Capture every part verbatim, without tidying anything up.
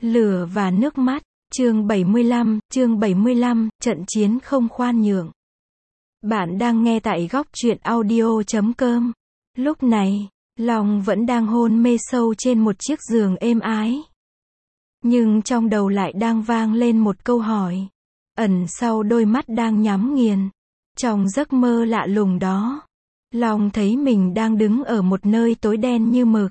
Lửa và nước mắt, chương bảy mươi lăm, chương bảy mươi lăm, trận chiến không khoan nhượng. Bạn đang nghe tại góc truyện audio chấm com. Lúc này, Long vẫn đang hôn mê sâu trên một chiếc giường êm ái. Nhưng trong đầu lại đang vang lên một câu hỏi, ẩn sau đôi mắt đang nhắm nghiền. Trong giấc mơ lạ lùng đó, Long thấy mình đang đứng ở một nơi tối đen như mực.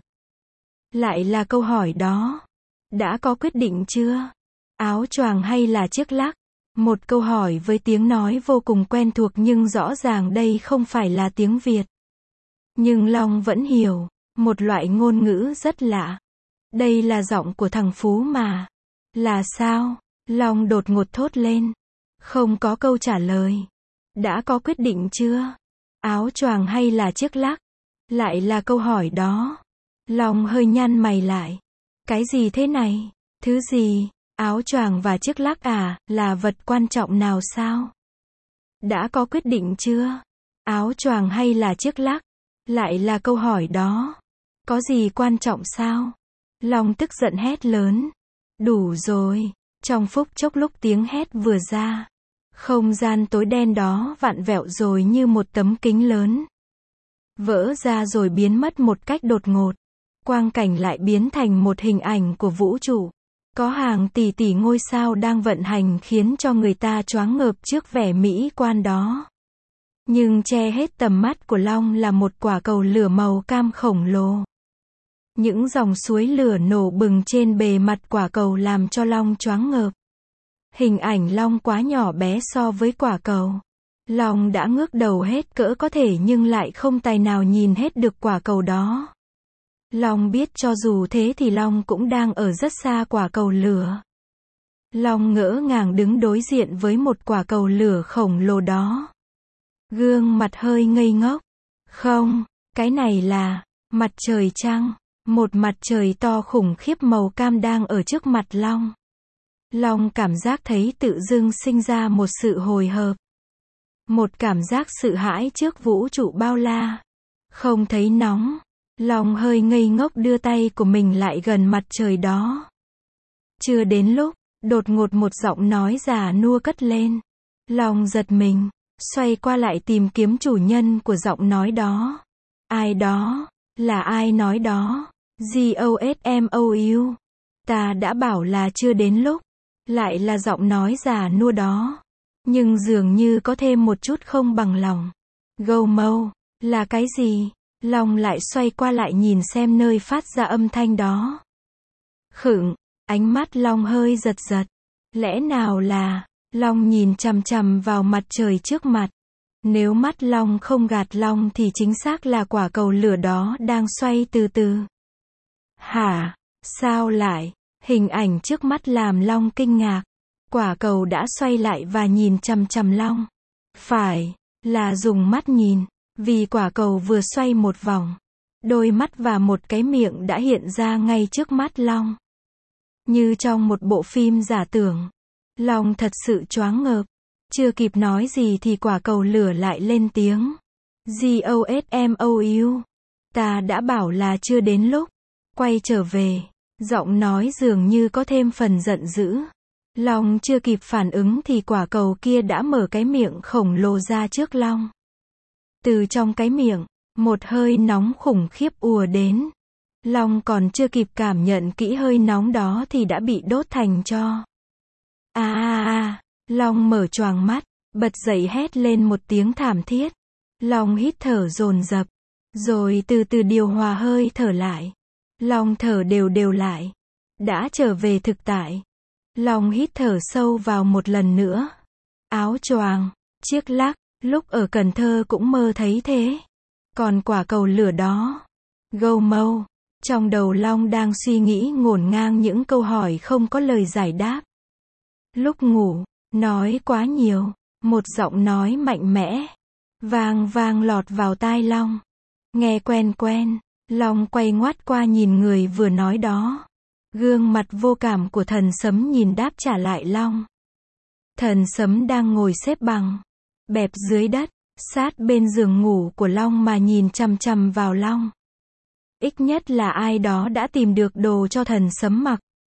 Lại là câu hỏi đó. Đã có quyết định chưa? Áo choàng hay là chiếc lắc? Một câu hỏi với tiếng nói vô cùng quen thuộc nhưng rõ ràng đây không phải là tiếng Việt. Nhưng Long vẫn hiểu, một loại ngôn ngữ rất lạ. Đây là giọng của thằng Phú mà. Là sao? Long đột ngột thốt lên. Không có câu trả lời. Đã có quyết định chưa? Áo choàng hay là chiếc lắc? Lại là câu hỏi đó. Long hơi nhăn mày lại. Cái gì thế này? Thứ gì? Áo choàng và chiếc lắc à, là vật quan trọng nào sao? Đã có quyết định chưa? Áo choàng hay là chiếc lắc? Lại là câu hỏi đó. Có gì quan trọng sao? Long tức giận hét lớn. Đủ rồi. Trong phút chốc lúc tiếng hét vừa ra, không gian tối đen đó vặn vẹo rồi như một tấm kính lớn. Vỡ ra rồi biến mất một cách đột ngột. Quang cảnh lại biến thành một hình ảnh của vũ trụ. Có hàng tỷ tỷ ngôi sao đang vận hành khiến cho người ta choáng ngợp trước vẻ mỹ quan đó. Nhưng che hết tầm mắt của Long là một quả cầu lửa màu cam khổng lồ. Những dòng suối lửa nổ bừng trên bề mặt quả cầu làm cho Long choáng ngợp. Hình ảnh Long quá nhỏ bé so với quả cầu. Long đã ngước đầu hết cỡ có thể nhưng lại không tài nào nhìn hết được quả cầu đó. Long biết cho dù thế thì Long cũng đang ở rất xa quả cầu lửa. Long ngỡ ngàng đứng đối diện với một quả cầu lửa khổng lồ đó. Gương mặt hơi ngây ngốc. Không, cái này là mặt trời trăng. Một mặt trời to khủng khiếp màu cam đang ở trước mặt Long. Long cảm giác thấy tự dưng sinh ra một sự hồi hộp. Một cảm giác sợ hãi trước vũ trụ bao la. Không thấy nóng. Long hơi ngây ngốc đưa tay của mình lại gần mặt trời đó. Chưa đến lúc, đột ngột một giọng nói già nua cất lên. Long giật mình, xoay qua lại tìm kiếm chủ nhân của giọng nói đó. Ai đó? Là ai nói đó? Gosmou. Ta đã bảo là chưa đến lúc. Lại là giọng nói già nua đó. Nhưng dường như có thêm một chút không bằng lòng. Gomou, là cái gì? Long lại xoay qua lại nhìn xem nơi phát ra âm thanh đó. Khựng, ánh mắt Long hơi giật giật. Lẽ nào là, Long nhìn chằm chằm vào mặt trời trước mặt. Nếu mắt Long không gạt Long thì chính xác là quả cầu lửa đó đang xoay từ từ. Hả? Sao lại? Hình ảnh trước mắt làm Long kinh ngạc. Quả cầu đã xoay lại và nhìn chằm chằm Long. Phải, là dùng mắt nhìn. Vì quả cầu vừa xoay một vòng, đôi mắt và một cái miệng đã hiện ra ngay trước mắt Long. Như trong một bộ phim giả tưởng. Long thật sự choáng ngợp. Chưa kịp nói gì thì quả cầu lửa lại lên tiếng. Gosmou. Ta đã bảo là chưa đến lúc. Quay trở về. Giọng nói dường như có thêm phần giận dữ. Long chưa kịp phản ứng thì quả cầu kia đã mở cái miệng khổng lồ ra trước Long. Từ trong cái miệng, một hơi nóng khủng khiếp ùa đến. Long còn chưa kịp cảm nhận kỹ hơi nóng đó thì đã bị đốt thành tro. A a a, Long mở choàng mắt, bật dậy hét lên một tiếng thảm thiết. Long hít thở dồn dập, rồi từ từ điều hòa hơi thở lại. Long thở đều đều lại. Đã trở về thực tại. Long hít thở sâu vào một lần nữa. Áo choàng, chiếc lắc. Lúc ở Cần Thơ cũng mơ thấy thế. Còn quả cầu lửa đó. Gomou. Trong đầu Long đang suy nghĩ ngổn ngang những câu hỏi không có lời giải đáp. Lúc ngủ, nói quá nhiều. Một giọng nói mạnh mẽ. Vang vang lọt vào tai Long. Nghe quen quen. Long quay ngoắt qua nhìn người vừa nói đó. Gương mặt vô cảm của thần sấm nhìn đáp trả lại Long. Thần sấm đang ngồi xếp bằng. Bẹp dưới đất, sát bên giường ngủ của Long mà nhìn chằm chằm vào Long. Ít nhất là ai đó đã tìm được đồ cho thần sấm mặc.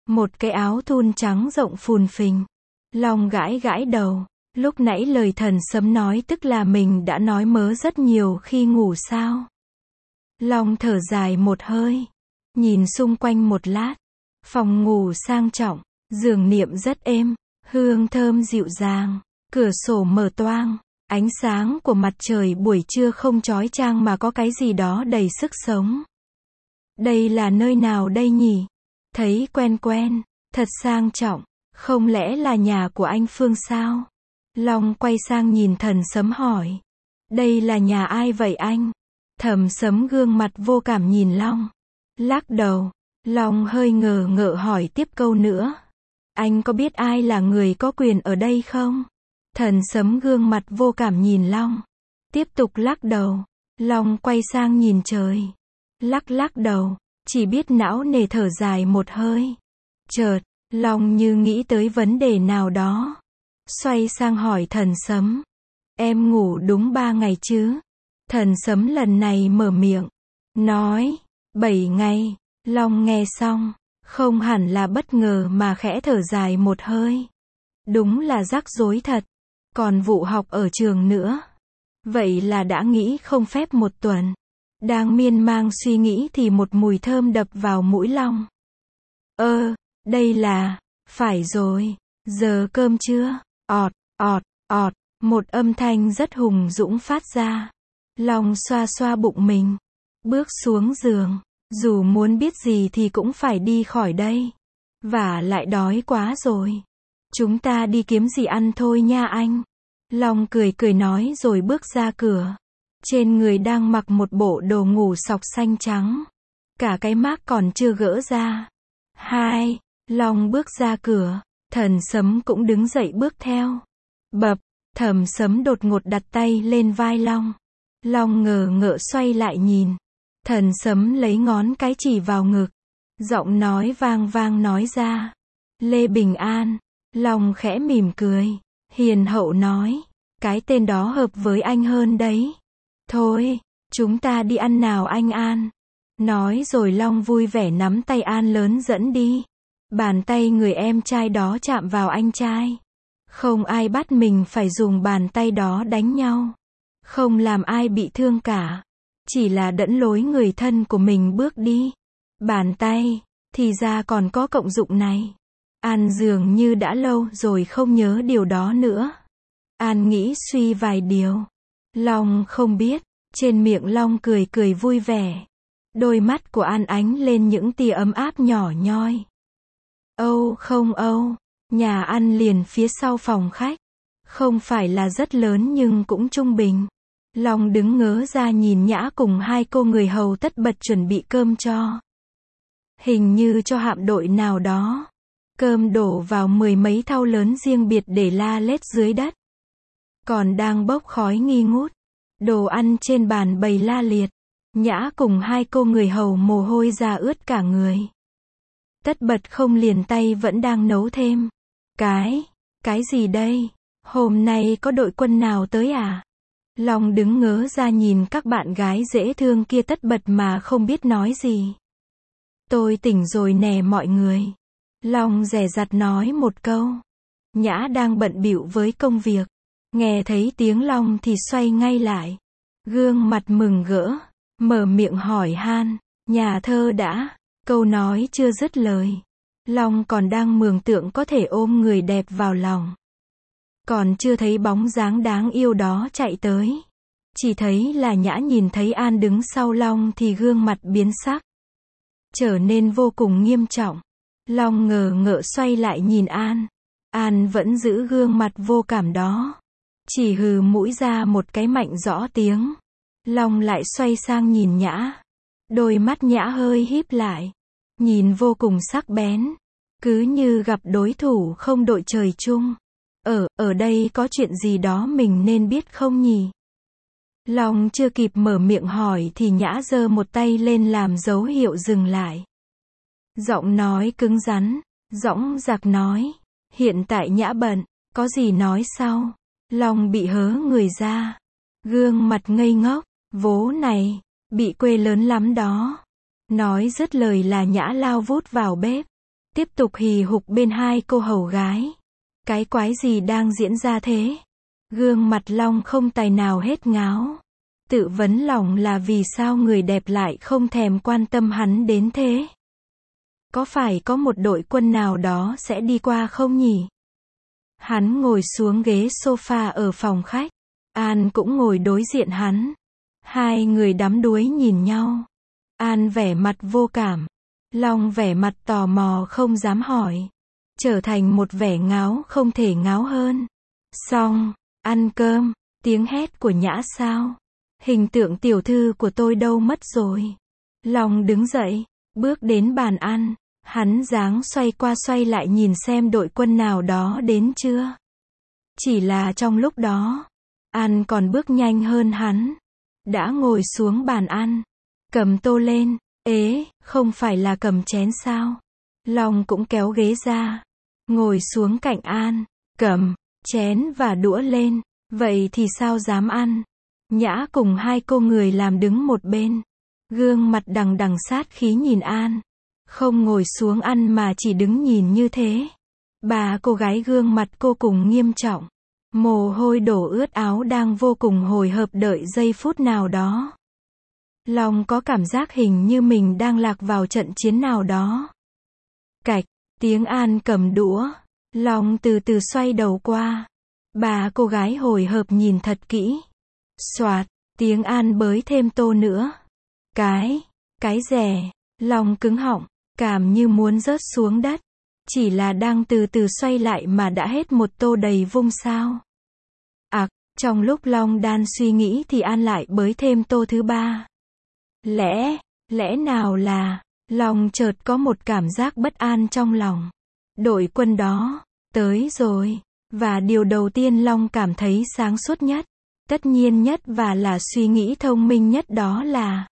Một cái áo thun trắng rộng phùn phình. Long gãi gãi đầu. Lúc nãy lời thần sấm nói tức là mình đã nói mớ rất nhiều khi ngủ sao? Long thở dài một hơi. Nhìn xung quanh một lát. Phòng ngủ sang trọng. Giường niệm rất êm. Hương thơm dịu dàng. Cửa sổ mở toang. Ánh sáng của mặt trời buổi trưa không chói chang mà có cái gì đó đầy sức sống. Đây là nơi nào đây nhỉ? Thấy quen quen. Thật sang trọng. Không lẽ là nhà của anh Phương sao? Long quay sang nhìn thần sấm hỏi. Đây là nhà ai vậy anh? Thẩm Sấm gương mặt vô cảm nhìn Long. Lắc đầu. Long hơi ngờ ngợ hỏi tiếp câu nữa. Anh có biết ai là người có quyền ở đây không? Thần Sấm gương mặt vô cảm nhìn Long. Tiếp tục lắc đầu. Long quay sang nhìn trời. Lắc lắc đầu. Chỉ biết não nề thở dài một hơi. Chợt, Long như nghĩ tới vấn đề nào đó. Xoay sang hỏi thần Sấm. Em ngủ đúng ba ngày chứ? Thần Sấm lần này mở miệng. Nói. Bảy ngày. Long nghe xong. Không hẳn là bất ngờ mà khẽ thở dài một hơi. Đúng là rắc rối thật. Còn vụ học ở trường nữa. Vậy là đã nghĩ không phép một tuần. Đang miên man suy nghĩ thì một mùi thơm đập vào mũi Long. Ơ, đây là, phải rồi, giờ cơm trưa. Ọt, ọt, ọt, một âm thanh rất hùng dũng phát ra. Long xoa xoa bụng mình. Bước xuống giường. Dù muốn biết gì thì cũng phải đi khỏi đây. Vả lại đói quá rồi. Chúng ta đi kiếm gì ăn thôi nha anh. Long cười cười nói rồi bước ra cửa. Trên người đang mặc một bộ đồ ngủ sọc xanh trắng. Cả cái mác còn chưa gỡ ra. Hai, Long bước ra cửa. Thần Sấm cũng đứng dậy bước theo. Bập, Thẩm Sấm đột ngột đặt tay lên vai Long. Long ngờ ngợ xoay lại nhìn. Thần Sấm lấy ngón cái chỉ vào ngực. Giọng nói vang vang nói ra. Lê Bình An. Long khẽ mỉm cười. Hiền hậu nói. Cái tên đó hợp với anh hơn đấy. Thôi, chúng ta đi ăn nào anh An. Nói rồi Long vui vẻ nắm tay An lớn dẫn đi. Bàn tay người em trai đó chạm vào anh trai. Không ai bắt mình phải dùng bàn tay đó đánh nhau. Không làm ai bị thương cả. Chỉ là dẫn lối người thân của mình bước đi. Bàn tay, thì ra còn có cộng dụng này. An dường như đã lâu rồi không nhớ điều đó nữa. An nghĩ suy vài điều. Long không biết. Trên miệng Long cười cười vui vẻ. Đôi mắt của An ánh lên những tia ấm áp nhỏ nhoi. Âu không Âu. Nhà ăn liền phía sau phòng khách. Không phải là rất lớn nhưng cũng trung bình. Long đứng ngớ ra nhìn Nhã cùng hai cô người hầu tất bật chuẩn bị cơm cho. Hình như cho hạm đội nào đó. Cơm đổ vào mười mấy thau lớn riêng biệt để la lết dưới đất. Còn đang bốc khói nghi ngút. Đồ ăn trên bàn bày la liệt. Nhã cùng hai cô người hầu mồ hôi ra ướt cả người. Tất bật không liền tay vẫn đang nấu thêm. Cái, cái gì đây? Hôm nay có đội quân nào tới à? Long đứng ngớ ra nhìn các bạn gái dễ thương kia tất bật mà không biết nói gì. Tôi tỉnh rồi nè mọi người. Long dè dặt nói một câu. Nhã đang bận bịu với công việc. Nghe thấy tiếng Long thì xoay ngay lại. Gương mặt mừng rỡ. Mở miệng hỏi han. Nhà thơ đã. Câu nói chưa dứt lời. Long còn đang mường tượng có thể ôm người đẹp vào lòng. Còn chưa thấy bóng dáng đáng yêu đó chạy tới. Chỉ thấy là Nhã nhìn thấy An đứng sau Long thì gương mặt biến sắc. Trở nên vô cùng nghiêm trọng. Long ngờ ngợ xoay lại nhìn An. An vẫn giữ gương mặt vô cảm đó. Chỉ hừ mũi ra một cái mạnh rõ tiếng. Long lại xoay sang nhìn Nhã. Đôi mắt Nhã hơi híp lại. Nhìn vô cùng sắc bén. Cứ như gặp đối thủ không đội trời chung. Ở, ở đây có chuyện gì đó mình nên biết không nhỉ? Long chưa kịp mở miệng hỏi thì Nhã giơ một tay lên làm dấu hiệu dừng lại. Giọng nói cứng rắn, dõng dạc nói. Hiện tại Nhã bận, có gì nói sau. Long bị hớ người ra. Gương mặt ngây ngốc, vố này, bị quê lớn lắm đó. Nói dứt lời là Nhã lao vút vào bếp. tiếp tục hì hục bên hai cô hầu gái. Cái quái gì đang diễn ra thế? Gương mặt Long không tài nào hết ngáo. Tự vấn lòng là vì sao người đẹp lại không thèm quan tâm hắn đến thế? Có phải có một đội quân nào đó sẽ đi qua không nhỉ? Hắn ngồi xuống ghế sofa ở phòng khách. An cũng ngồi đối diện hắn. Hai người đắm đuối nhìn nhau. An vẻ mặt vô cảm. Long vẻ mặt tò mò không dám hỏi. Trở thành một vẻ ngáo không thể ngáo hơn. Xong, ăn cơm, tiếng hét của Nhã sao? Hình tượng tiểu thư của tôi đâu mất rồi? Long đứng dậy, bước đến bàn ăn. Hắn dáng xoay qua xoay lại nhìn xem đội quân nào đó đến chưa. Chỉ là trong lúc đó, An còn bước nhanh hơn hắn. Đã ngồi xuống bàn ăn. Cầm tô lên. Ế, không phải là cầm chén sao? Long cũng kéo ghế ra. Ngồi xuống cạnh An. Cầm chén và đũa lên. Vậy thì sao dám ăn? Nhã cùng hai cô người làm đứng một bên. Gương mặt đằng đằng sát khí nhìn An. Không ngồi xuống ăn mà chỉ đứng nhìn như thế. Bà cô gái gương mặt cô cùng nghiêm trọng. Mồ hôi đổ ướt áo đang vô cùng hồi hộp đợi giây phút nào đó. Long có cảm giác hình như mình đang lạc vào trận chiến nào đó. Cạch, tiếng An cầm đũa. Long từ từ xoay đầu qua. Bà cô gái hồi hộp nhìn thật kỹ. Xoạt, tiếng An bới thêm tô nữa. Cái, cái rẻ. Long cứng họng, cảm như muốn rớt xuống đất. Chỉ là đang từ từ xoay lại mà đã hết một tô đầy vung sao. Ặc, trong lúc Long đan suy nghĩ thì An lại bới thêm tô thứ ba. Lẽ, lẽ nào là, Long chợt có một cảm giác bất an trong lòng. Đội quân đó, tới rồi. Và điều đầu tiên Long cảm thấy sáng suốt nhất, tất nhiên nhất và là suy nghĩ thông minh nhất đó là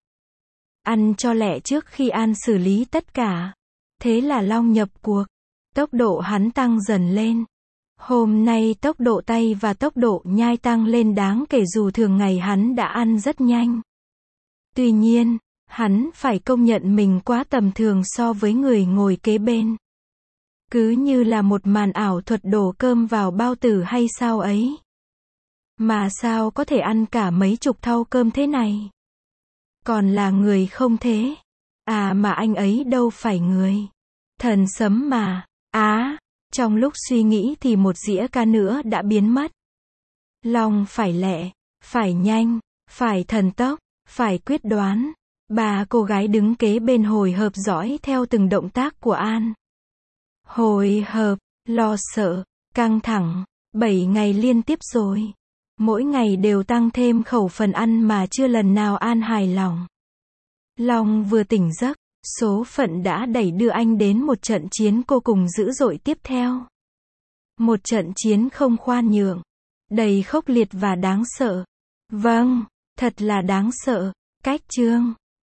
ăn cho lẹ trước khi An xử lý tất cả. Thế là Long nhập cuộc. Tốc độ hắn tăng dần lên. Hôm nay tốc độ tay và tốc độ nhai tăng lên đáng kể dù thường ngày hắn đã ăn rất nhanh. Tuy nhiên, hắn phải công nhận mình quá tầm thường so với người ngồi kế bên. Cứ như là một màn ảo thuật đổ cơm vào bao tử hay sao ấy. Mà sao có thể ăn cả mấy chục thau cơm thế này? Còn là người không thế. À mà anh ấy đâu phải người. Thần sấm mà. Á, trong lúc suy nghĩ thì một dĩa cá nữa đã biến mất. Long phải lẹ, phải nhanh, phải thần tốc, phải quyết đoán. Bà cô gái đứng kế bên hồi hộp dõi theo từng động tác của An. Hồi hộp, lo sợ, căng thẳng, bảy ngày liên tiếp rồi. Mỗi ngày đều tăng thêm khẩu phần ăn mà chưa lần nào An hài lòng. Long vừa tỉnh giấc, số phận đã đẩy đưa anh đến một trận chiến vô cùng dữ dội tiếp theo. Một trận chiến không khoan nhượng, đầy khốc liệt và đáng sợ. Vâng, thật là đáng sợ. Cách chương